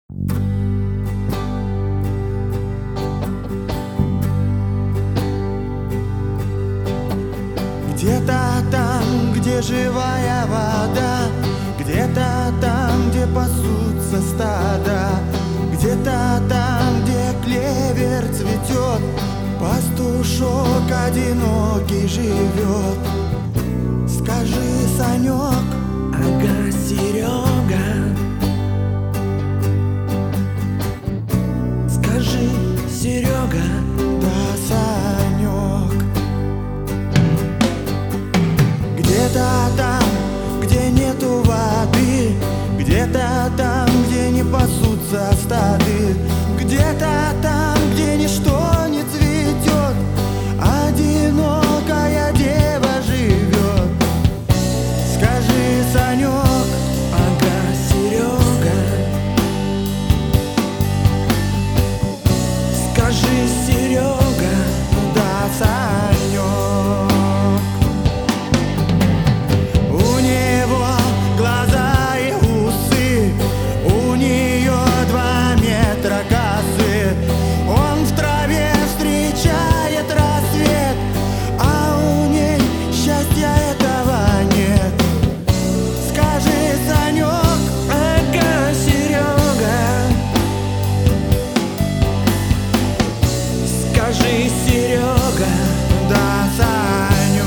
Где-то там, где живая вода, где-то там, где пасутся стада, где-то там, где клевер цветет, пастушок одинокий живет. Скажи, Санек, ага, Серега, скажи, Серега, да, Санек. Где-то там, где нету воды, где-то там, где не пасутся стады, где-то там, где ничто не цветет, одинокая дева живет. Скажи, Санек, ага, Серега, скажи, Серега, да, Санек. У него глаза и усы, у нее 2 метра косы. Он в траве встречает рассвет, а у ней счастья этого нет. Скажи, Санек, ага, Серега, скажи, Серега, да, Санек.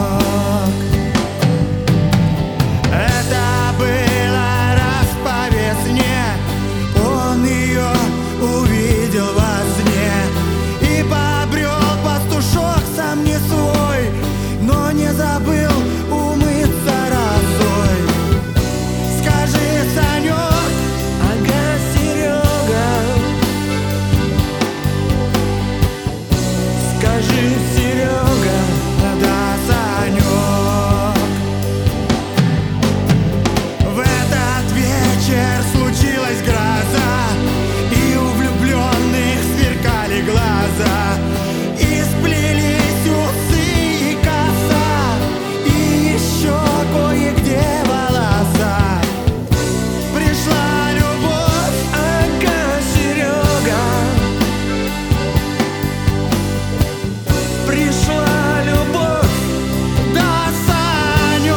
Это было раз по весне, он ее увидел во сне и побрел пастушок сам не свой, но не забыл умыться росой. Скажи, Санек, ага, Серега, скажи, Серега, да, Санек. В этот вечер случилась гроза, и у влюбленных сверкали глаза, и сплелись усы и коса, и еще кое-где волоса. Пришла любовь, ага, Серега, пришла любовь. да, Санек.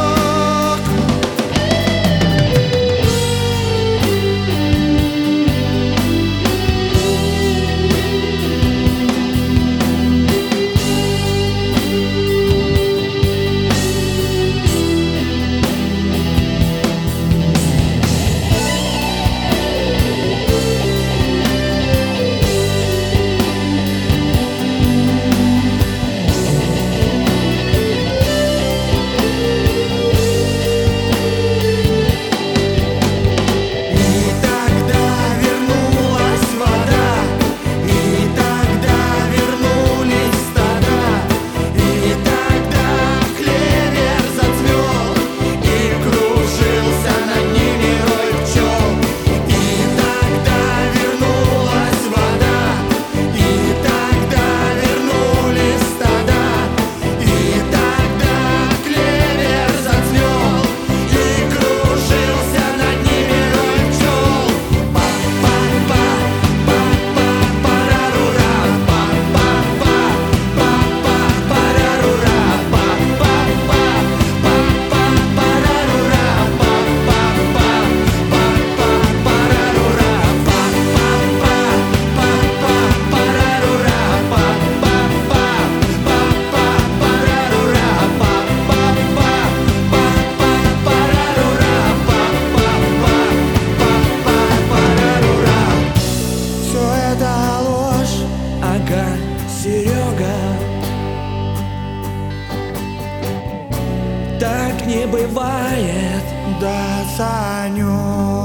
И тогда вернулась вода, и тогда вернулись стада, и тогда клевер зацвел, и кружился над ними рой пчел. И тогда вернулась вода, и тогда вернулись стада, и тогда клевер зацвел, и кружился над ними рой пчел. Па-па-па, па-па-парарура, па-па-па, па-па-парарура, па-па-па, па-па-парарура, па-па-па, па-па-парарура, па-па-па, па-па-парарура, па-па-па, па-па-парарура, па-па-па-парарура. Все это ложь, Ага, Серега, так не бывает. да, Санек.